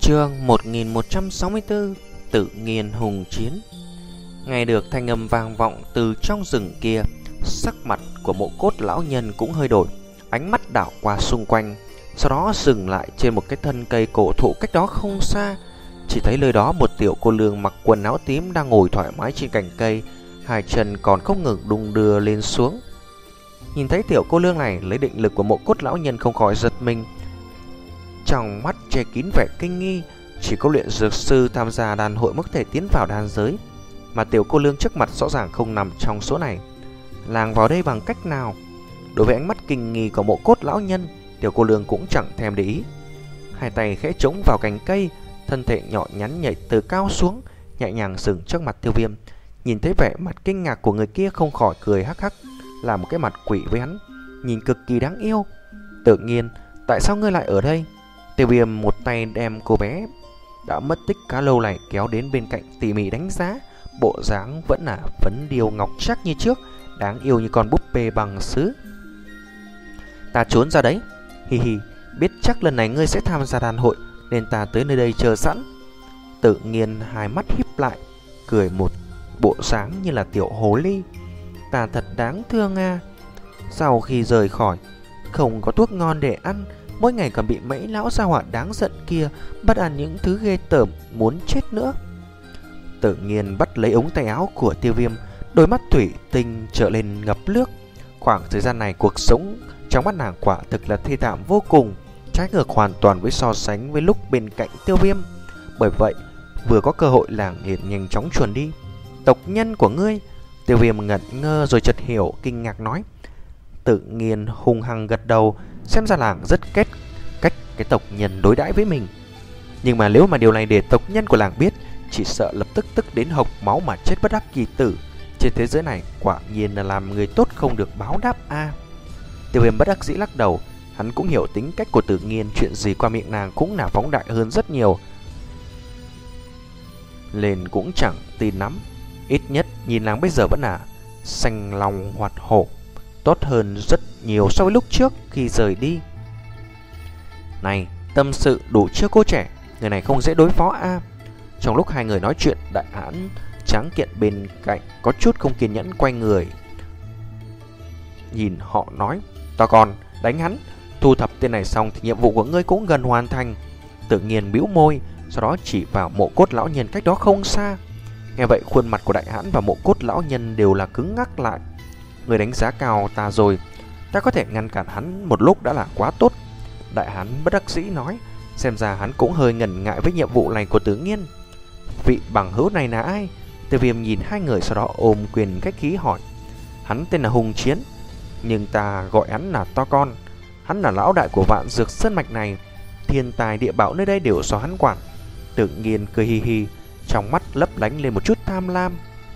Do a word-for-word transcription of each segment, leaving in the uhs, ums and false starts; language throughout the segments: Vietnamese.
Chương một nghìn một trăm sáu mươi tư. Tự nghiền hùng chiến. Nghe được thanh âm vang vọng từ trong rừng kia, sắc mặt của Mộ Cốt lão nhân cũng hơi đổi, ánh mắt đảo qua xung quanh, sau đó dừng lại trên một cái thân cây cổ thụ cách đó không xa. Chỉ thấy nơi đó một tiểu cô nương mặc quần áo tím đang ngồi thoải mái trên cành cây, hai chân còn không ngừng đung đưa lên xuống. Nhìn thấy tiểu cô nương này, lấy định lực của Mộ Cốt lão nhân không khỏi giật mình. Trong mắt che kín vẻ kinh nghi, chỉ có luyện dược sư tham gia đan hội mới có thể tiến vào đan giới, mà tiểu cô nương trước mặt rõ ràng không nằm trong số này. Làng vào đây bằng cách nào? Đối với ánh mắt kinh nghi của Mộ Cốt lão nhân, tiểu cô nương cũng chẳng thèm để ý. Hai tay khẽ chống vào cành cây, thân thể nhỏ nhắn nhảy từ cao xuống, nhẹ nhàng dừng trước mặt Tiêu Viêm. Nhìn thấy vẻ mặt kinh ngạc của người kia, không khỏi cười hắc hắc, làm một cái mặt quỷ với hắn, nhìn cực kỳ đáng yêu. Tự nhiên, tại sao ngươi lại ở đây? Tiêu Viêm một tay đem cô bé đã mất tích khá lâu này kéo đến bên cạnh, tỉ mỉ đánh giá. Bộ dáng vẫn là phấn điêu ngọc trác như trước, đáng yêu như con búp bê bằng sứ. Ta trốn ra đấy. Hi hi, biết chắc lần này ngươi sẽ tham gia đàn hội nên ta tới nơi đây chờ sẵn. Tự nhiên hai mắt híp lại, cười một bộ dáng như là tiểu hồ ly. Ta thật đáng thương à. Sau khi rời khỏi, không có thuốc ngon để ăn, mỗi ngày còn bị mấy lão gia hỏa đáng giận kia bắt ăn những thứ ghê tởm, muốn chết nữa. Tự nhiên bắt lấy ống tay áo của Tiêu Viêm, đôi mắt thủy tinh trở lên ngập nước. Khoảng thời gian này cuộc sống trong mắt nàng quả thực là thê thảm vô cùng, trái ngược hoàn toàn với so sánh với lúc bên cạnh Tiêu Viêm. Bởi vậy vừa có cơ hội làng liền nhanh chóng chuồn đi. Tộc nhân của ngươi? Tiêu Viêm ngẩn ngơ rồi chợt hiểu, kinh ngạc nói. Tự nhiên hung hăng gật đầu, xem ra làng rất kết cách cái tộc nhân đối đãi với mình. Nhưng mà nếu mà điều này để tộc nhân của làng biết, chỉ sợ lập tức tức đến hộc máu mà chết bất đắc kỳ tử. Trên thế giới này quả nhiên là làm người tốt không được báo đáp a. À. Tiêu Viêm bất đắc dĩ lắc đầu, hắn cũng hiểu tính cách của Tự Nhiên, chuyện gì qua miệng nàng cũng là phóng đại hơn rất nhiều, nên cũng chẳng tin lắm. Ít nhất nhìn nàng bây giờ vẫn là xanh lòng hoạt hổ, tốt hơn rất nhiều so với lúc trước khi rời đi. Này, tâm sự đủ chưa cô trẻ? Người này không dễ đối phó a. À. Trong lúc hai người nói chuyện, đại hãn tráng kiện bên cạnh có chút không kiên nhẫn quay người nhìn họ nói. To con, đánh hắn. Thu thập tên này xong thì nhiệm vụ của ngươi cũng gần hoàn thành. Tự nhiên bĩu môi, sau đó chỉ vào Mộ Cốt lão nhân cách đó không xa. Nghe vậy khuôn mặt của đại hãn và Mộ Cốt lão nhân đều là cứng ngắc lại. Người đánh giá cao ta rồi, ta có thể ngăn cản hắn một lúc đã là quá tốt. Đại hãn bất đắc dĩ nói, xem ra hắn cũng hơi ngần ngại với nhiệm vụ này của Tự Nhiên. Vị bằng hữu này là ai? Tiêu Viêm nhìn hai người, sau đó ôm quyền khách khí hỏi. Hắn tên là Hùng Chiến, nhưng ta gọi hắn là To Con. Hắn là lão đại của Vạn Dược Sơn mạch này, thiên tài địa bảo nơi đây đều do hắn quản. Tự Nhiên cười hi hi, trong mắt lấp lánh lên một chút tham lam.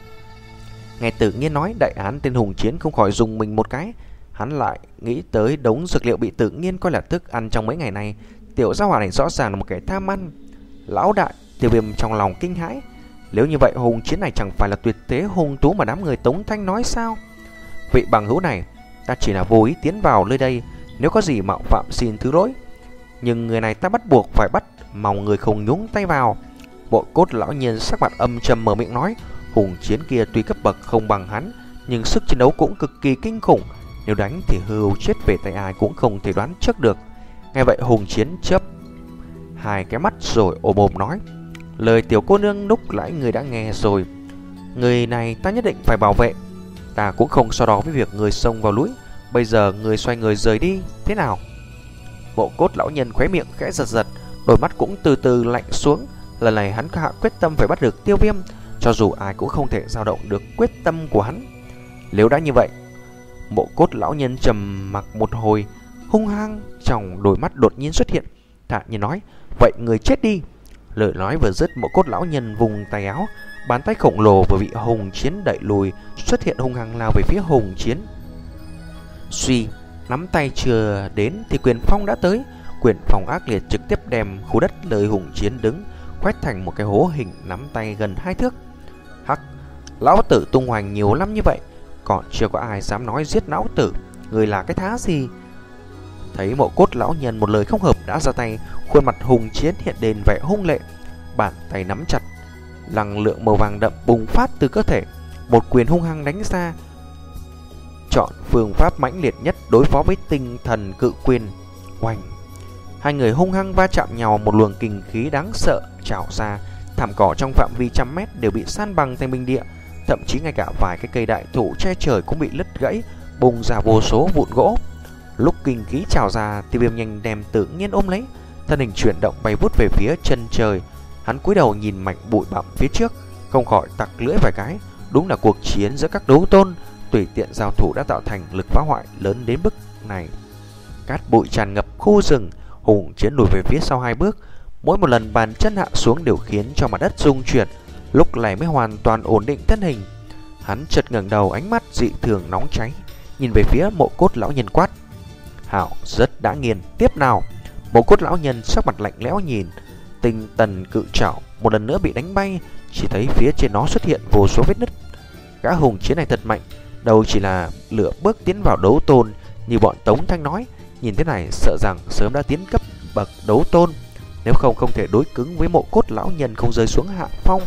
Nghe Tự Nhiên nói đại án tên Hùng Chiến, không khỏi dùng mình một cái. Hắn lại nghĩ tới đống dược liệu bị Tự Nhiên coi là thức ăn trong mấy ngày này. Tiểu gia hỏa này rõ ràng là một kẻ tham ăn. Lão đại, Tiêu Viêm trong lòng kinh hãi. Nếu như vậy Hùng Chiến này chẳng phải là tuyệt thế hung tú mà đám người Tống Thanh nói sao? Vị bằng hữu này, ta chỉ là vô ý tiến vào nơi đây, nếu có gì mạo phạm xin thứ lỗi. Nhưng người này ta bắt buộc phải bắt, mong người không nhúng tay vào. Bộ Cốt lão nhân sắc mặt âm trầm mở miệng nói. Hùng Chiến kia tuy cấp bậc không bằng hắn, nhưng sức chiến đấu cũng cực kỳ kinh khủng. Nếu đánh thì hưu chết về tay ai cũng không thể đoán trước được. Nghe vậy Hùng Chiến chớp hai cái mắt rồi ôm ôm nói. Lời tiểu cô nương lúc nãy người đã nghe rồi. Người này ta nhất định phải bảo vệ. Ta cũng không so đo với việc người xông vào núi. Bây giờ người xoay người rời đi, thế nào? Bộ Cốt lão nhân khóe miệng khẽ giật giật, đôi mắt cũng từ từ lạnh xuống. Lần này hắn hạ quyết tâm phải bắt được Tiêu Viêm, cho dù ai cũng không thể dao động được quyết tâm của hắn. Nếu đã như vậy, Bộ Cốt lão nhân trầm mặc một hồi, hung hăng trong đôi mắt đột nhiên xuất hiện, thản nhiên nói. Vậy người chết đi. Lời nói vừa dứt, Mộ Cốt lão nhân vùng tay áo, bàn tay khổng lồ vừa bị Hùng Chiến đẩy lùi, xuất hiện hung hăng lao về phía Hùng Chiến. Suy, nắm tay chưa đến thì quyền phong đã tới. Quyền phong ác liệt trực tiếp đem khu đất nơi Hùng Chiến đứng quét thành một cái hố hình nắm tay gần hai thước. Hắc, lão tử tung hoành nhiều lắm như vậy, còn chưa có ai dám nói giết lão tử. Người là cái thá gì? Thấy mộ cốt lão nhân một lời không hợp đã ra tay, khuôn mặt Hùng Chiến hiện lên vẻ hung lệ, bàn tay nắm chặt, năng lượng màu vàng đậm bùng phát từ cơ thể, một quyền hung hăng đánh ra, chọn phương pháp mãnh liệt nhất đối phó với tinh thần cự quyền. Oanh! Hai người hung hăng va chạm nhau, một luồng kinh khí đáng sợ trào ra, thảm cỏ trong phạm vi trăm mét đều bị san bằng thành bình địa, thậm chí ngay cả vài cái cây đại thụ che trời cũng bị lứt gãy, bùng ra vô số vụn gỗ. Lúc kinh khí trào ra, Tiêu Viêm nhanh đem Tự Nhiên ôm lấy, thân hình chuyển động bay vút về phía chân trời. Hắn cúi đầu nhìn mảnh bụi bặm phía trước, không khỏi tặc lưỡi vài cái. Đúng là cuộc chiến giữa các đấu tôn tùy tiện giao thủ đã tạo thành lực phá hoại lớn đến mức này. Cát bụi tràn ngập khu rừng, Hùng Chiến lùi về phía sau hai bước, mỗi một lần bàn chân hạ xuống đều khiến cho mặt đất rung chuyển, lúc này mới hoàn toàn ổn định thân hình. Hắn chợt ngẩng đầu, ánh mắt dị thường nóng cháy, nhìn về phía mộ cốt lão nhân quát: "Hảo, rất đã nghiền, tiếp nào!" Mộ cốt lão nhân sắc mặt lạnh lẽo nhìn tinh tần cự trảo một lần nữa bị đánh bay, chỉ thấy phía trên nó xuất hiện vô số vết nứt. Gã Hùng Chiến này thật mạnh, đâu chỉ là lửa bước tiến vào đấu tôn như bọn Tống Thanh nói, nhìn thế này sợ rằng sớm đã tiến cấp bậc đấu tôn, nếu không không thể đối cứng với mộ cốt lão nhân không rơi xuống hạ phong.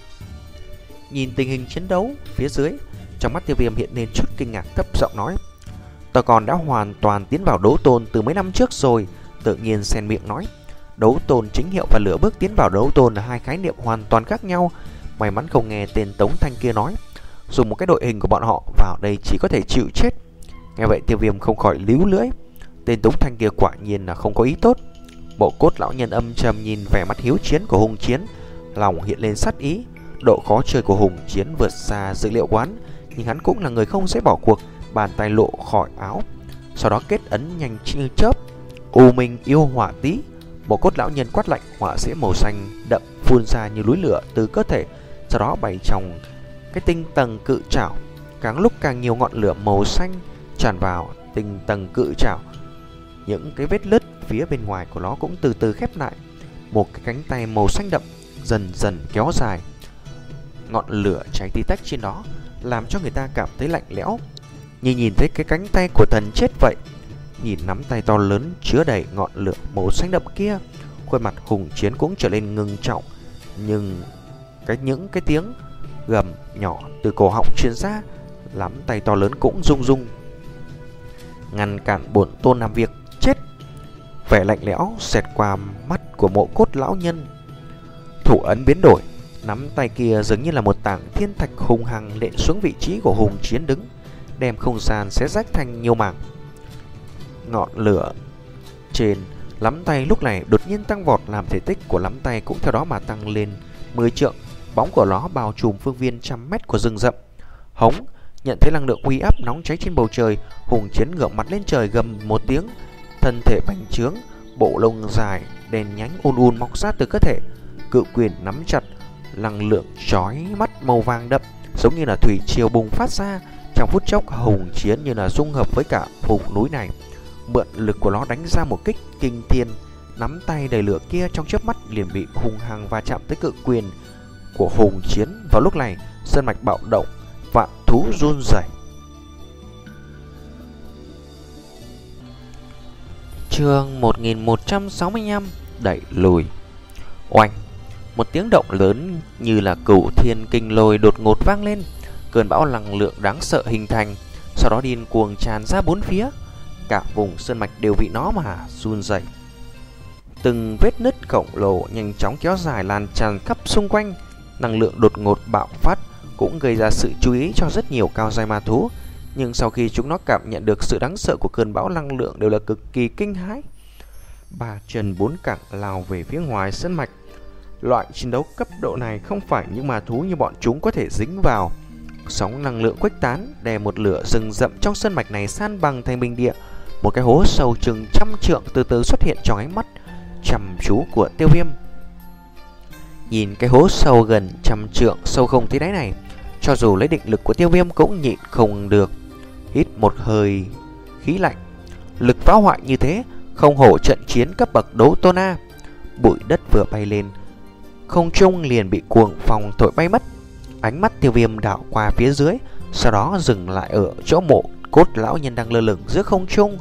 Nhìn tình hình chiến đấu phía dưới, trong mắt Tiêu Viêm hiện lên chút kinh ngạc, thấp giọng nói: "Ta còn đã hoàn toàn tiến vào đấu tôn từ mấy năm trước rồi." Tự Nhiên xen miệng nói: "Đấu tôn chính hiệu và lửa bước tiến vào đấu tôn là hai khái niệm hoàn toàn khác nhau. May mắn không nghe tên Tống Thanh kia nói, dùng một cái đội hình của bọn họ vào đây chỉ có thể chịu chết." Nghe vậy Tiêu Viêm không khỏi líu lưỡi, tên Tống Thanh kia quả nhiên là không có ý tốt. Bộ cốt lão nhân âm trầm nhìn vẻ mặt hiếu chiến của Hùng Chiến, lòng hiện lên sát ý. Độ khó chơi của Hùng Chiến vượt xa dự liệu quán, nhưng hắn cũng là người không dễ bỏ cuộc. Bàn tay lộ khỏi áo, sau đó kết ấn nhanh như chớp. U Minh yêu hỏa tí. Bộ cốt lão nhân quát lạnh, hỏa diễm màu xanh đậm phun ra như núi lửa từ cơ thể, sau đó bày trong cái tinh tầng cự trảo. Càng lúc càng nhiều ngọn lửa màu xanh tràn vào tinh tầng cự trảo, những cái vết lứt phía bên ngoài của nó cũng từ từ khép lại. Một cái cánh tay màu xanh đậm dần dần kéo dài, ngọn lửa cháy tí tách trên đó làm cho người ta cảm thấy lạnh lẽo, như nhìn thấy cái cánh tay của thần chết vậy. Nhìn nắm tay to lớn chứa đầy ngọn lửa màu xanh đậm kia, khuôn mặt Hùng Chiến cũng trở nên ngưng trọng, nhưng cái những cái tiếng gầm nhỏ từ cổ họng truyền ra, nắm tay to lớn cũng rung rung. Ngăn cản bổn tôn làm việc, chết! Vẻ lạnh lẽo xẹt qua mắt của mộ cốt lão nhân. Thủ ấn biến đổi, nắm tay kia dường như là một tảng thiên thạch hùng hằng nện xuống vị trí của Hùng Chiến đứng, đem không gian xé rách thành nhiều mảng. Ngọn lửa trên nắm tay lúc này đột nhiên tăng vọt, làm thể tích của nắm tay cũng theo đó mà tăng lên mười trượng. Bóng của nó bao trùm phương viên trăm mét của rừng rậm. Hống! Nhận thấy năng lượng uy áp nóng cháy trên bầu trời, Hùng Chiến ngửa mặt lên trời gầm một tiếng, thân thể bành trướng, bộ lông dài đen nhánh ùn ùn mọc ra từ cơ thể, cự quyền nắm chặt, năng lượng chói mắt màu vàng đậm giống như là thủy triều bùng phát ra. Trong phút chốc, Hùng Chiến như là dung hợp với cả vùng núi này, mượn lực của nó đánh ra một kích kinh thiên. Nắm tay đầy lửa kia trong chớp mắt liền bị hung hăng va chạm tới cự quyền của Hùng Chiến. Vào lúc này, sơn mạch bạo động, vạn thú run rẩy. Chương một nghìn một trăm sáu mươi lăm, đẩy lùi. Oanh! Một tiếng động lớn như là cửu thiên kinh lôi đột ngột vang lên. Cơn bão năng lượng đáng sợ hình thành, sau đó điên cuồng tràn ra bốn phía. Cả vùng sơn mạch đều bị nó mà run rẩy. Từng vết nứt khổng lồ nhanh chóng kéo dài lan tràn khắp xung quanh. Năng lượng đột ngột bạo phát cũng gây ra sự chú ý cho rất nhiều cao giai ma thú, nhưng sau khi chúng nó cảm nhận được sự đáng sợ của cơn bão năng lượng đều là cực kỳ kinh hãi. Ba chân bốn cẳng lao về phía ngoài sơn mạch. Loại chiến đấu cấp độ này không phải những ma thú như bọn chúng có thể dính vào. Sóng năng lượng khuếch tán, đè một lửa rừng rậm trong sơn mạch này san bằng thành bình địa. Một cái hố sâu chừng trăm trượng từ từ xuất hiện trong ánh mắt chăm chú của Tiêu Viêm. Nhìn cái hố sâu gần trăm trượng sâu không thấy đáy này, cho dù lấy định lực của Tiêu Viêm cũng nhịn không được hít một hơi khí lạnh. Lực phá hoại như thế, không hổ trận chiến cấp bậc đấu tôn A. Bụi đất vừa bay lên, không trung liền bị cuồng phong thổi bay mất. Ánh mắt Tiêu Viêm đảo qua phía dưới, sau đó dừng lại ở chỗ mộ cốt lão nhân đang lơ lửng giữa không trung.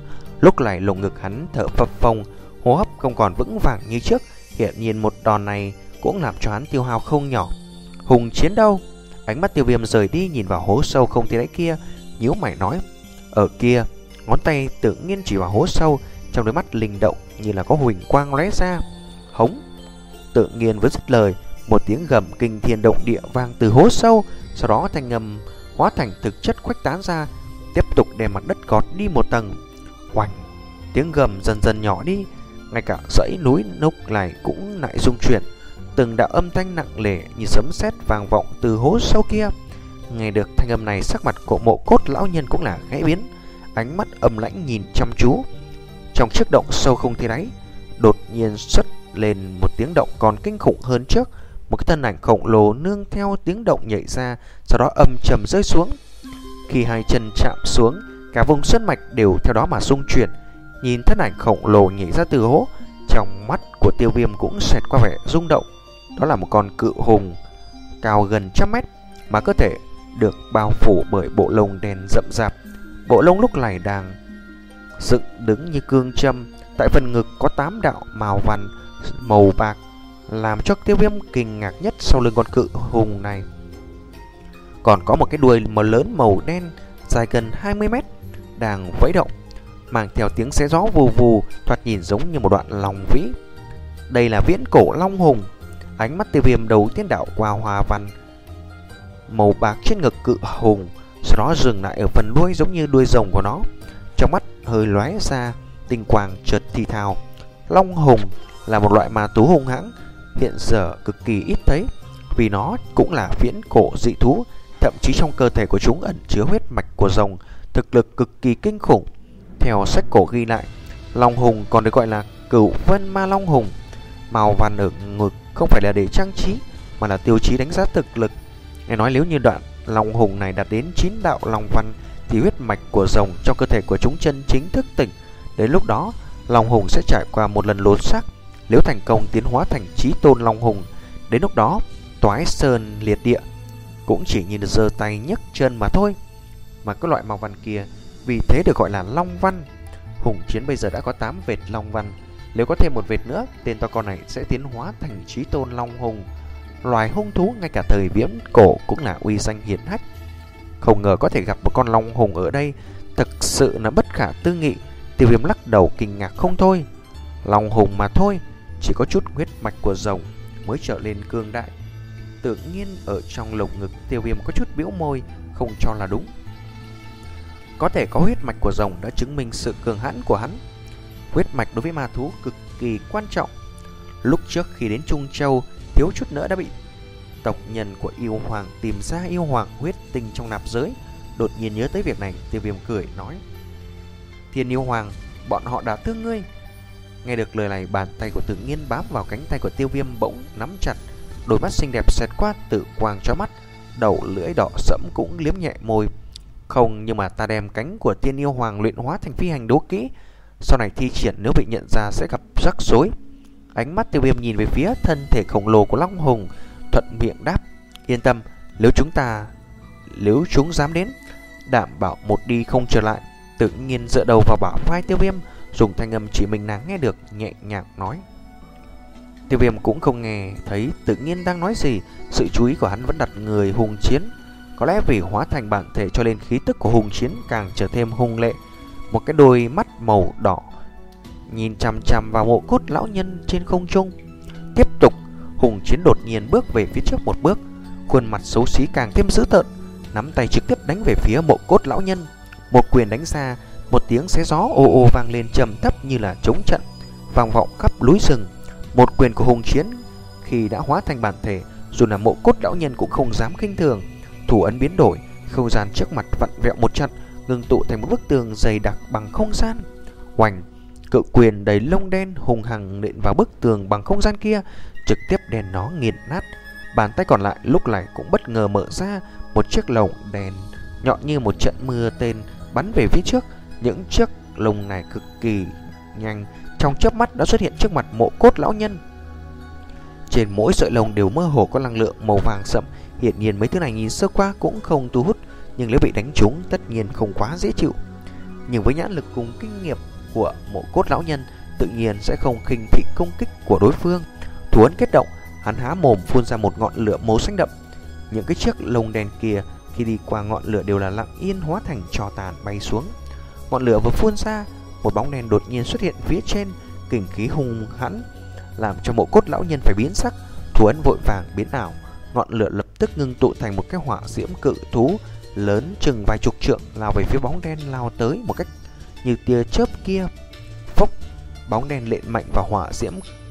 Lúc này lồng ngực hắn thở phập phồng, hô hấp không còn vững vàng như trước. Hiện nhiên một đòn này cũng làm cho hắn tiêu hao không nhỏ. Hùng Chiến đâu? Ánh mắt Tiêu Viêm rời đi, nhìn vào hố sâu không thấy đáy kia, nhíu mày nói: ở kia. Ngón tay tự nhiên chỉ vào hố sâu, trong đôi mắt linh động như là có huỳnh quang lóe ra. Hống! Tự nhiên vừa dứt lời, một tiếng gầm kinh thiên động địa vang từ hố sâu, sau đó thanh âm hóa thành thực chất khuếch tán ra, tiếp tục đem mặt đất gọt đi một tầng. Oanh! Tiếng gầm dần dần nhỏ đi, ngay cả dãy núi lúc này cũng lại rung chuyển. Từng đạo âm thanh nặng nề như sấm sét vang vọng từ hố sâu kia. Nghe được thanh âm này, sắc mặt của Mộ Cốt lão nhân cũng là khẽ biến, ánh mắt âm lãnh nhìn chăm chú. Trong chiếc động sâu không thấy đáy, đột nhiên xuất lên một tiếng động còn kinh khủng hơn trước. Một cái thân ảnh khổng lồ nương theo tiếng động nhảy ra, sau đó âm trầm rơi xuống. Khi hai chân chạm xuống, cả vùng sơn mạch đều theo đó mà rung chuyển. Nhìn thân ảnh khổng lồ nhảy ra từ hố, trong mắt của Tiêu Viêm cũng xẹt qua vẻ rung động. Đó là một con cự hùng cao gần trăm mét, mà cơ thể được bao phủ bởi bộ lông đen rậm rạp. Bộ lông lúc này đang dựng đứng như cương châm. Tại phần ngực có tám đạo màu văn màu bạc, làm cho Tiêu Viêm kinh ngạc nhất sau lưng con cự hùng này còn có một cái đuôi màu lớn màu đen dài gần hai mươi mét đang vẫy động, mang theo tiếng xé gió vù vù, thoạt nhìn giống như một đoạn long vĩ. Đây là viễn cổ long hùng. Ánh mắt Tiêu Viêm đầu tiên đảo qua hoa văn màu bạc trên ngực cự hùng, sau đó dừng lại ở phần đuôi giống như đuôi rồng của nó. Trong mắt hơi lóe ra tinh quang, chợt thì thào: long hùng là một loại ma thú hung hãng, hiện giờ cực kỳ ít thấy, vì nó cũng là viễn cổ dị thú. Thậm chí trong cơ thể của chúng ẩn chứa huyết mạch của rồng, thực lực cực kỳ kinh khủng. Theo sách cổ ghi lại, long hùng còn được gọi là Cửu Vân Ma Long Hùng. Màu vằn ở ngực không phải là để trang trí, mà là tiêu chí đánh giá thực lực. Nghe nói nếu như đoạn long hùng này đạt đến chín đạo long văn, thì huyết mạch của rồng trong cơ thể của chúng chân chính thức tỉnh. Đến lúc đó, long hùng sẽ trải qua một lần lột xác. Nếu thành công tiến hóa thành chí tôn long hùng, đến lúc đó toái sơn liệt địa cũng chỉ nhìn giơ tay nhấc chân mà thôi. Mà cái loại màu văn kia vì thế được gọi là long văn. Hùng Chiến bây giờ đã có tám vệt long văn, nếu có thêm một vệt nữa, tên to con này sẽ tiến hóa thành chí tôn long hùng. Loài hung thú ngay cả thời viễn cổ cũng là uy danh hiển hách. Không ngờ có thể gặp một con long hùng ở đây, thực sự là bất khả tư nghị. Tiêu Viêm lắc đầu kinh ngạc không thôi. Long hùng mà thôi, chỉ có chút huyết mạch của rồng mới trở lên cương đại. Tự nhiên ở trong lồng ngực Tiêu Viêm có chút bĩu môi, không cho là đúng. Có thể có huyết mạch của rồng đã chứng minh sự cường hãn của hắn. Huyết mạch đối với ma thú cực kỳ quan trọng. Lúc trước khi đến Trung Châu, thiếu chút nữa đã bị tộc nhân của yêu hoàng tìm ra yêu hoàng huyết tinh trong nạp giới. Đột nhiên nhớ tới việc này, Tiêu Viêm cười nói: Thiên yêu hoàng, bọn họ đã thương ngươi. Nghe được lời này, bàn tay của Tự Nhiên bám vào cánh tay của Tiêu Viêm bỗng nắm chặt. Đôi mắt xinh đẹp xẹt qua tự quang cho mắt, đầu lưỡi đỏ sẫm cũng liếm nhẹ môi. Không, nhưng mà ta đem cánh của Tiên yêu hoàng luyện hóa thành phi hành đố kỹ, sau này thi triển nếu bị nhận ra sẽ gặp rắc rối. Ánh mắt Tiêu Viêm nhìn về phía thân thể khổng lồ của long hùng, thuận miệng đáp: Yên tâm, nếu chúng ta Nếu chúng dám đến, đảm bảo một đi không trở lại. Tự Nhiên dựa đầu vào bả vai Tiêu Viêm, dùng thanh âm chỉ mình nàng nghe được, nhẹ nhàng nói. Tiêu Viêm cũng không nghe thấy Tự Nhiên đang nói gì. Sự chú ý của hắn vẫn đặt người Hùng Chiến. Có lẽ vì hóa thành bản thể cho nên khí tức của Hùng Chiến càng trở thêm hung lệ. Một cái đôi mắt màu đỏ nhìn chằm chằm vào Mộ Cốt lão nhân trên không trung. Tiếp tục, Hùng Chiến đột nhiên bước về phía trước một bước, khuôn mặt xấu xí càng thêm dữ tợn, nắm tay trực tiếp đánh về phía Mộ Cốt lão nhân. Một quyền đánh ra, một tiếng xé gió ồ ồ vang lên trầm thấp như là trống trận, vang vọng khắp núi rừng. Một quyền của Hùng Chiến khi đã hóa thành bản thể, dù là Mộ Cốt lão nhân cũng không dám khinh thường. Thủ ấn biến đổi, không gian trước mặt vặn vẹo một trận, ngưng tụ thành một bức tường dày đặc bằng không gian. Oành, cự quyền đầy lông đen hùng hằng nện vào bức tường bằng không gian kia, trực tiếp đèn nó nghiền nát. Bàn tay còn lại lúc này cũng bất ngờ mở ra, một chiếc lồng đèn nhọn như một trận mưa tên bắn về phía trước. Những chiếc lồng này cực kỳ nhanh, trong chớp mắt đã xuất hiện trước mặt Mộ Cốt lão nhân. Trên mỗi sợi lồng đều mơ hồ có năng lượng màu vàng sậm. Hiển nhiên mấy thứ này nhìn sơ qua cũng không thu hút, nhưng nếu bị đánh trúng tất nhiên không quá dễ chịu. Nhưng với nhãn lực cùng kinh nghiệm của Mộ Cốt lão nhân tự nhiên sẽ không khinh thị công kích của đối phương. Thủ ấn kết động, hắn há mồm phun ra một ngọn lửa màu xanh đậm. Những cái chiếc lông đen kia khi đi qua ngọn lửa đều là lặng yên hóa thành tro tàn bay xuống. Ngọn lửa vừa phun ra, một bóng đen đột nhiên xuất hiện phía trên, kình khí hung hãn làm cho Mộ Cốt lão nhân phải biến sắc. Thủ ấn vội vàng biến ảo, ngọn lửa lập tức ngưng tụ thành một cái hỏa diễm cự thú lớn chừng vài chục trượng lao về phía bóng đen lao tới một cách như tia chớp kia. Phốc, bóng đen lện mạnh vào hỏa diễm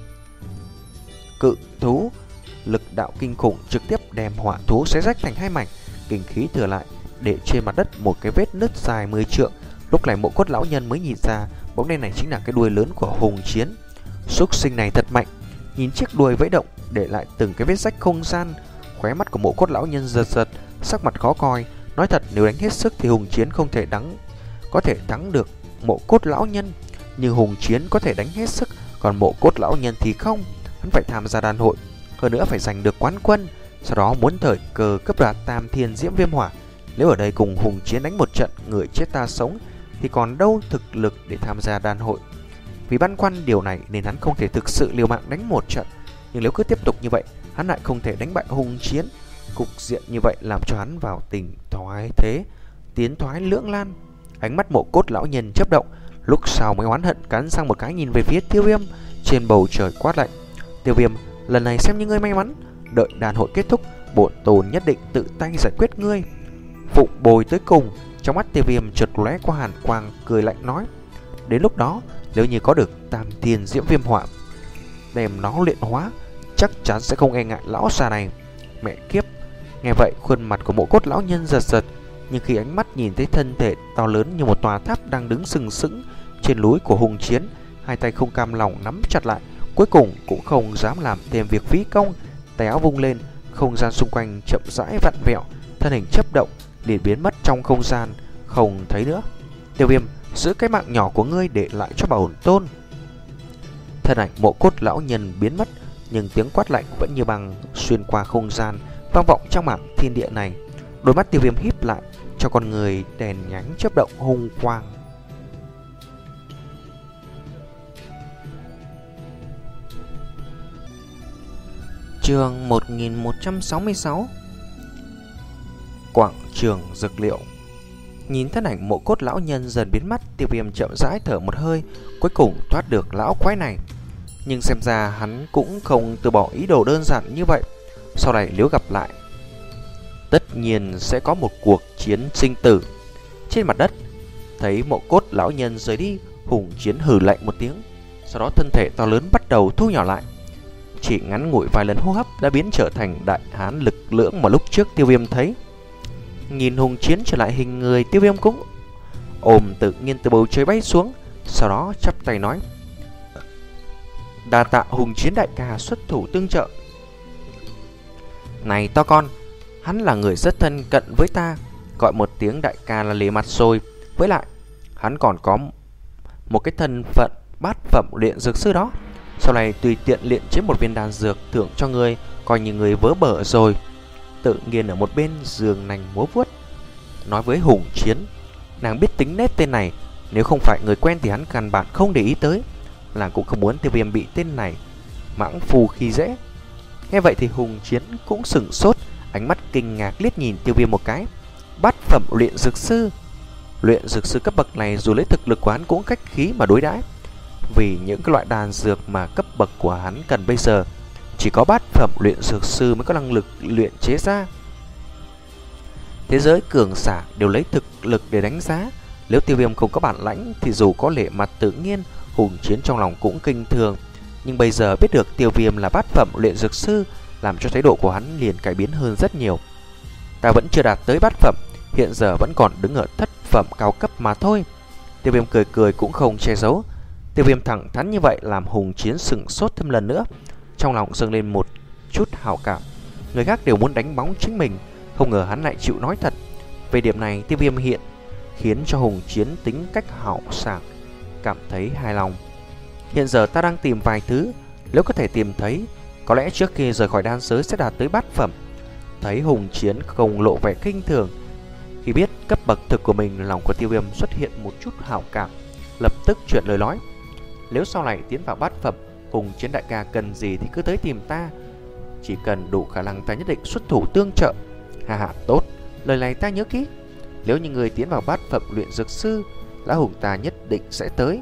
cự thú, lực đạo kinh khủng trực tiếp đem hỏa thú xé rách thành hai mảnh, kinh khí thừa lại để trên mặt đất một cái vết nứt dài mười trượng. Lúc này Mộ Cốt lão nhân mới nhìn ra bóng đen này chính là cái đuôi lớn của Hùng Chiến. Súc sinh này thật mạnh, nhìn chiếc đuôi vẫy động để lại từng cái vết rách không gian. Khóe mắt của Mộ Cốt lão nhân giật giật, sắc mặt khó coi. Nói thật, nếu đánh hết sức thì Hùng Chiến không thể đắng có thể thắng được Mộ Cốt lão nhân, nhưng Hùng Chiến có thể đánh hết sức, còn Mộ Cốt lão nhân thì không. Hắn phải tham gia đàn hội, hơn nữa phải giành được quán quân, sau đó muốn thời cơ cấp đoạt Tam Thiên Diễm Viêm Hỏa. Nếu ở đây cùng Hùng Chiến đánh một trận người chết ta sống thì còn đâu thực lực để tham gia đàn hội. Vì băn khoăn điều này nên hắn không thể thực sự liều mạng đánh một trận, nhưng nếu cứ tiếp tục như vậy, hắn lại không thể đánh bại Hùng Chiến. Cục diện như vậy làm cho hắn vào tình thoái thế, tiến thoái lưỡng lan. Ánh mắt Mộ Cốt lão nhân chớp động, lúc sau mới oán hận cắn răng một cái nhìn về phía Tiêu Viêm. Trên bầu trời quát lạnh: Tiêu Viêm, lần này xem như ngươi may mắn, đợi đàn hội kết thúc, bổn tôn nhất định tự tay giải quyết ngươi. Phụng bồi tới cùng. Trong mắt Tiêu Viêm chợt lóe qua hàn quang, cười lạnh nói: đến lúc đó, nếu như có được Tam Thiên Diễm Viêm Hỏa đem nó luyện hóa, chắc chắn sẽ không e ngại lão già này. Mẹ kiếp! Nghe vậy, khuôn mặt của Mộ Cốt lão nhân giật giật, nhưng khi ánh mắt nhìn thấy thân thể to lớn như một tòa tháp đang đứng sừng sững trên núi của Hùng Chiến, hai tay không cam lòng nắm chặt lại, cuối cùng cũng không dám làm thêm việc phí công. Tay áo vung lên, không gian xung quanh chậm rãi vặn vẹo, thân hình chớp động liền biến mất trong không gian, không thấy nữa. Tiêu Viêm, giữ cái mạng nhỏ của ngươi để lại cho bổn tôn. Thân ảnh Mộ Cốt lão nhân biến mất, nhưng tiếng quát lạnh vẫn như bằng xuyên qua không gian, vang vọng trong mảng thiên địa này. Đôi mắt Tiêu Viêm híp lại, cho con người đèn nhánh chớp động hung quang. Chương một nghìn một trăm sáu mươi sáu. Quảng trường dược liệu. Nhìn thân ảnh Mộ Cốt lão nhân dần biến mất, Tiêu Viêm chậm rãi thở một hơi, cuối cùng thoát được lão quái này. Nhưng xem ra hắn cũng không từ bỏ ý đồ đơn giản như vậy. Sau này nếu gặp lại, tất nhiên sẽ có một cuộc chiến sinh tử. Trên mặt đất, thấy Mộ Cốt lão nhân rời đi, Hùng Chiến hừ lạnh một tiếng, sau đó thân thể to lớn bắt đầu thu nhỏ lại. Chỉ ngắn ngủi vài lần hô hấp đã biến trở thành đại hán lực lưỡng mà lúc trước Tiêu Viêm thấy. Nhìn Hùng Chiến trở lại hình người, Tiêu Viêm cũng ôm tự nhiên từ bầu trời bay xuống, sau đó chắp tay nói: đa tạ Hùng Chiến đại ca xuất thủ tương trợ. Này to con, hắn là người rất thân cận với ta, gọi một tiếng đại ca là lề mặt rồi. Với lại, hắn còn có một cái thân phận bát phẩm luyện dược sư đó. Sau này tùy tiện luyện chế một viên đan dược thưởng cho ngươi, coi như người vớ bở rồi. Tự nhiên ở một bên giường nành múa vuốt nói với Hùng Chiến. Nàng biết tính nét tên này, nếu không phải người quen thì hắn căn bản không để ý tới. Nàng cũng không muốn Tiêu Viêm bị tên này mãng phù khi dễ. Nghe vậy thì Hùng Chiến cũng sửng sốt, ánh mắt kinh ngạc liếc nhìn Tiêu Viêm một cái. Bát phẩm luyện dược sư. Luyện dược sư cấp bậc này dù lấy thực lực của hắn cũng khách khí mà đối đãi, vì những cái loại đan dược mà cấp bậc của hắn cần bây giờ chỉ có bát phẩm luyện dược sư mới có năng lực luyện chế ra. Thế giới cường giả đều lấy thực lực để đánh giá. Nếu Tiêu Viêm không có bản lãnh thì dù có lệ mặt tự nhiên, Hùng Chiến trong lòng cũng kinh thường. Nhưng bây giờ biết được Tiêu Viêm là bát phẩm luyện dược sư, làm cho thái độ của hắn liền cải biến hơn rất nhiều. Ta vẫn chưa đạt tới bát phẩm, hiện giờ vẫn còn đứng ở thất phẩm cao cấp mà thôi. Tiêu Viêm cười cười cũng không che giấu. Tiêu Viêm thẳng thắn như vậy làm Hùng Chiến sửng sốt thêm lần nữa, trong lòng dâng lên một chút hảo cảm. Người khác đều muốn đánh bóng chính mình, không ngờ hắn lại chịu nói thật. Về điểm này, Tiêu Viêm hiện khiến cho Hùng Chiến tính cách hảo sảng cảm thấy hài lòng. Hiện giờ ta đang tìm vài thứ, nếu có thể tìm thấy, có lẽ trước khi rời khỏi đan giới sẽ đạt tới bát phẩm. Thấy Hùng Chiến không lộ vẻ kinh thường, khi biết cấp bậc thực của mình, lòng của Tiêu Viêm xuất hiện một chút hảo cảm. lập tức chuyển lời nói: nếu sau này tiến vào bát phẩm, Hùng Chiến đại ca cần gì thì cứ tới tìm ta, chỉ cần đủ khả năng ta nhất định xuất thủ tương trợ. Hà hà, tốt, lời này ta nhớ kỹ. Nếu như người tiến vào bát phẩm luyện dược sư, lão Hùng ta nhất định sẽ tới.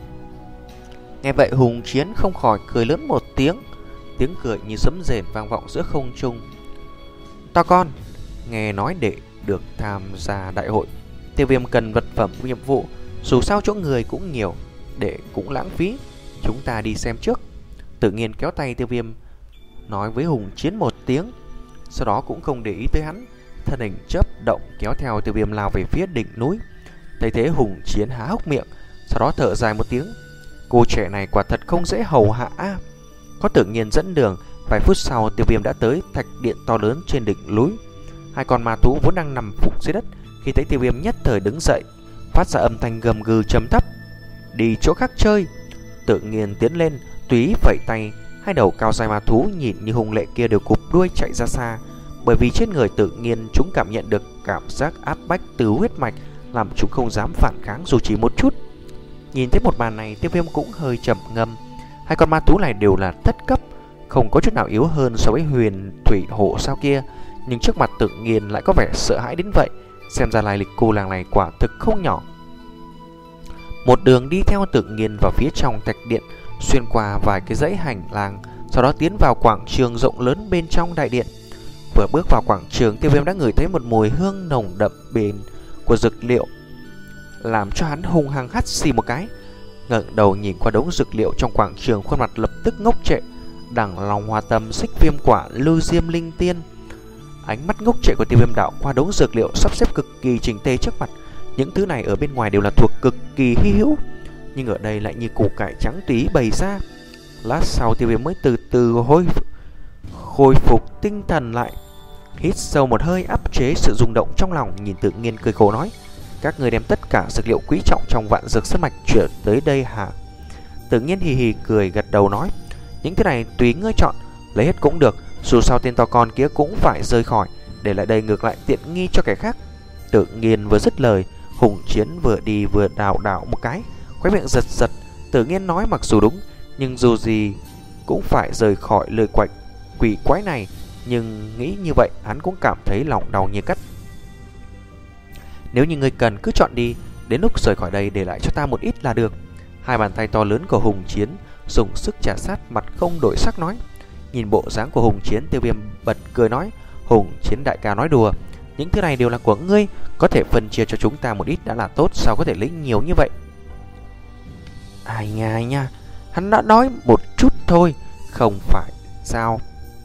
Nghe vậy Hùng Chiến không khỏi cười lớn một tiếng, tiếng cười như sấm rền vang vọng giữa không trung. To con, nghe nói để được tham gia đại hội, Tiêu Viêm cần vật phẩm nhiệm vụ, dù sao chỗ người cũng nhiều, để cũng lãng phí, chúng ta đi xem trước. Tự nhiên kéo tay Tiêu Viêm, nói với Hùng Chiến một tiếng, sau đó cũng không để ý tới hắn, thân hình chớp động kéo theo Tiêu Viêm lao về phía đỉnh núi. Thấy thế Hùng Chiến há hốc miệng, sau đó thở dài một tiếng. Cô trẻ này quả thật không dễ hầu hạ. Có Tự nhiên dẫn đường, vài phút sau Tiêu Viêm đã tới thạch điện to lớn trên đỉnh núi. Hai con ma thú vốn đang nằm phục dưới đất, khi thấy Tiêu Viêm nhất thời đứng dậy, phát ra âm thanh gầm gừ trầm thấp: đi chỗ khác chơi. Tự nhiên tiến lên, túy vẫy tay, hai đầu cao dài ma thú nhìn như hung lệ kia đều cụp đuôi chạy ra xa. Bởi vì trên người Tự nhiên chúng cảm nhận được cảm giác áp bách từ huyết mạch, làm chúng không dám phản kháng dù chỉ một chút. Nhìn thấy một màn này, Tiêu Viêm cũng hơi trầm ngâm. Hai con ma thú này đều là thất cấp, không có chút nào yếu hơn so với huyền thủy hổ sao kia, nhưng trước mặt Tự nhiên lại có vẻ sợ hãi đến vậy. Xem ra lai lịch cô làng này quả thực không nhỏ. Một đường đi theo Tự nhiên vào phía trong thạch điện, xuyên qua vài cái dãy hành lang, sau đó tiến vào quảng trường rộng lớn bên trong đại điện. Vừa bước vào quảng trường, Tiêu Viêm đã ngửi thấy một mùi hương nồng đậm bền của dược liệu, làm cho hắn hung hăng hắt xì một cái. Ngẩng đầu nhìn qua đống dược liệu trong quảng trường, khuôn mặt lập tức ngốc trệ. Đằng Long Hoa Tâm, Xích Viêm Quả, Lưu Diêm Linh Tiên. Ánh mắt ngốc trệ của Tiêu Viêm đảo qua đống dược liệu sắp xếp cực kỳ chỉnh tề trước mặt. Những thứ này ở bên ngoài đều là thuộc cực kỳ hy hữu, nhưng ở đây lại như củ cải trắng tùy bày ra. Lát sau Tiêu Viêm mới từ từ hồi khôi phục tinh thần lại, hít sâu một hơi áp chế sự rung động trong lòng, nhìn Tự nhiên cười khổ nói: các người đem tất cả dược liệu quý trọng trong vạn dược sơn mạch chuyển tới đây hả? Tự nhiên hì hì cười gật đầu nói: những thứ này tùy ngươi chọn, lấy hết cũng được, dù sao tên to con kia cũng phải rời khỏi, để lại đây ngược lại tiện nghi cho kẻ khác. Tự nhiên vừa dứt lời, Hùng Chiến vừa đi vừa đảo đảo một cái, khóe miệng giật giật. Tự nhiên nói mặc dù đúng, nhưng dù gì cũng phải rời khỏi lời quạnh quỷ quái này, nhưng nghĩ như vậy hắn cũng cảm thấy lòng đau như cắt. Nếu như ngươi cần cứ chọn đi, đến lúc rời khỏi đây để lại cho ta một ít là được. Hai bàn tay to lớn của Hùng Chiến dùng sức chà sát, mặt không đổi sắc nói. Nhìn bộ dáng của Hùng Chiến, Tiêu Viêm bật cười nói: Hùng Chiến đại ca nói đùa, những thứ này đều là của ngươi, có thể phân chia cho chúng ta một ít đã là tốt, sao có thể lấy nhiều như vậy? Ai nha ai nha, hắn đã nói một chút thôi, không phải sao?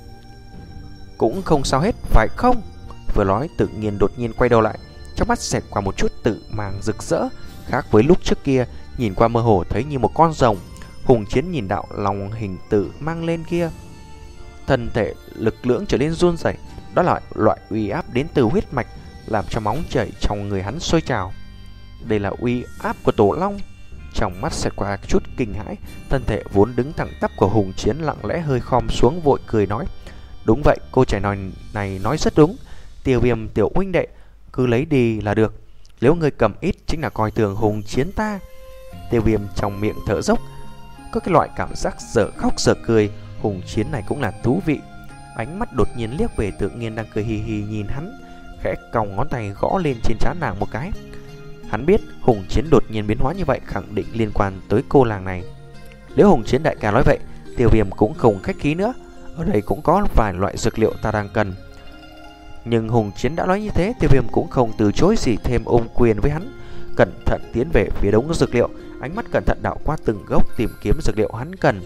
Cũng không sao hết, phải không? Vừa nói Tự nhiên đột nhiên quay đầu lại, trong mắt xẹt qua một chút tự màng rực rỡ, khác với lúc trước kia, nhìn qua mơ hồ thấy như một con rồng. Hùng Chiến nhìn đạo lòng hình tử mang lên kia, thân thể lực lưỡng trở nên run rẩy, đó là loại uy áp đến từ huyết mạch, làm cho máu chảy trong người hắn sôi trào. Đây là uy áp của Tổ Long. Trong mắt xẹt qua chút kinh hãi, thân thể vốn đứng thẳng tắp của Hùng Chiến lặng lẽ hơi khom xuống, vội cười nói: đúng vậy, cô trẻ nói này nói rất đúng. Tiêu Viêm tiểu huynh đệ, cứ lấy đi là được, nếu người cầm ít chính là coi thường Hùng Chiến ta. Tiêu Viêm trong miệng thở dốc, có cái loại cảm giác dở khóc dở cười. Hùng Chiến này cũng là thú vị. Ánh mắt đột nhiên liếc về Tự nhiên đang cười hì hì nhìn hắn, khẽ còng ngón tay gõ lên trên trán nàng một cái. Hắn biết Hùng Chiến đột nhiên biến hóa như vậy khẳng định liên quan tới cô làng này. Nếu Hùng Chiến đại ca nói vậy, Tiêu Viêm cũng không khách khí nữa. Ở đây cũng có vài loại dược liệu ta đang cần. Nhưng Hùng Chiến đã nói như thế, Tiêu Viêm cũng không từ chối gì thêm, ôm quyền với hắn, cẩn thận tiến về phía đống dược liệu, ánh mắt cẩn thận đảo qua từng gốc tìm kiếm dược liệu hắn cần.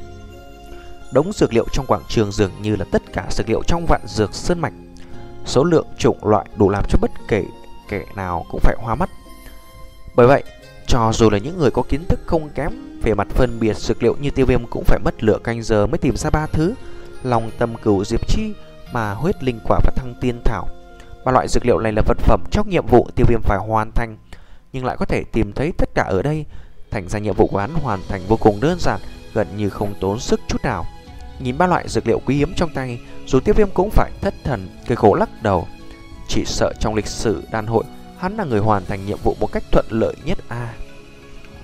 Đống dược liệu trong quảng trường dường như là tất cả dược liệu trong vạn dược sơn mạch, số lượng chủng loại đủ làm cho bất kể kẻ nào cũng phải hoa mắt. Bởi vậy, cho dù là những người có kiến thức không kém về mặt phân biệt dược liệu như Tiêu Viêm cũng phải mất lửa canh giờ mới tìm ra ba thứ: Long Tâm Cửu Diệp Chi, mà huyết linh quả và thăng tiên thảo. Ba loại dược liệu này là vật phẩm trong nhiệm vụ Tiêu Viêm phải hoàn thành, nhưng lại có thể tìm thấy tất cả ở đây, thành ra nhiệm vụ của hắn hoàn thành vô cùng đơn giản, gần như không tốn sức chút nào. Nhìn ba loại dược liệu quý hiếm trong tay, dù Tiêu Viêm cũng phải thất thần, cười khổ lắc đầu. Chỉ sợ trong lịch sử đan hội, hắn là người hoàn thành nhiệm vụ một cách thuận lợi nhất a. À.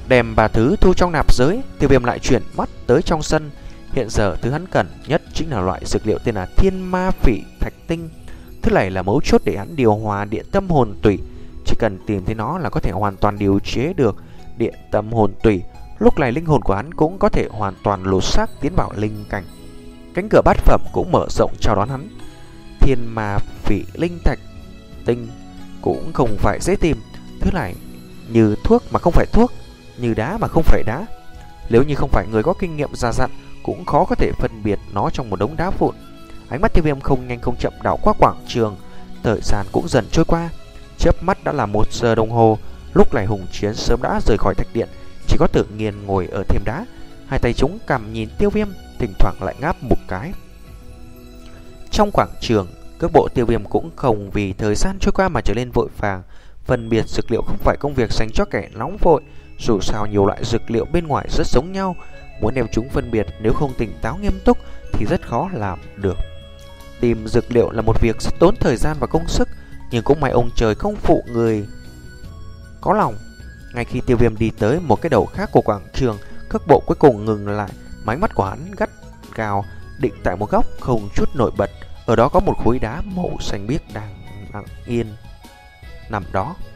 Đem ba thứ thu trong nạp giới, Tiêu Viêm lại chuyển mắt tới trong sân. Hiện giờ thứ hắn cần nhất chính là loại dược liệu tên là Thiên Ma Phỉ Thạch Tinh. Thứ này là mấu chốt để hắn điều hòa địa tâm hồn tủy. Chỉ cần tìm thấy nó là có thể hoàn toàn điều chế được địa tâm hồn tủy. Lúc này linh hồn của hắn cũng có thể hoàn toàn lột xác tiến vào linh cảnh. Cánh cửa bát phẩm cũng mở rộng chào đón hắn. Thiên Ma Phỉ Linh Thạch Tinh cũng không phải dễ tìm. Thứ này như thuốc mà không phải thuốc, như đá mà không phải đá. Nếu như không phải người có kinh nghiệm già dặn, cũng khó có thể phân biệt nó trong một đống đá vụn. Ánh mắt Tiêu Viêm không nhanh không chậm đảo qua quảng trường. Thời gian cũng dần trôi qua. Chớp mắt đã là một giờ đồng hồ. Lúc này Hùng Chiến sớm đã rời khỏi thạch điện. Chỉ có Tự Nghiên ngồi ở thềm đá, hai tay chúng cầm nhìn Tiêu Viêm, thỉnh thoảng lại ngáp một cái. Trong quảng trường, cước bộ Tiêu Viêm cũng không vì thời gian trôi qua mà trở nên vội vàng. Phân biệt dược liệu không phải công việc dành cho kẻ nóng vội. Dù sao nhiều loại dược liệu bên ngoài rất giống nhau, muốn đem chúng phân biệt nếu không tỉnh táo nghiêm túc thì rất khó làm được. Tìm dược liệu là một việc rất tốn thời gian và công sức, nhưng cũng may ông trời không phụ người có lòng. Ngay khi Tiêu Viêm đi tới một cái đầu khác của quảng trường, cước bộ cuối cùng ngừng lại. Máy mắt của hắn gắt gao định tại một góc không chút nổi bật. Ở đó có một khối đá màu xanh biếc đang nặng yên nằm đó.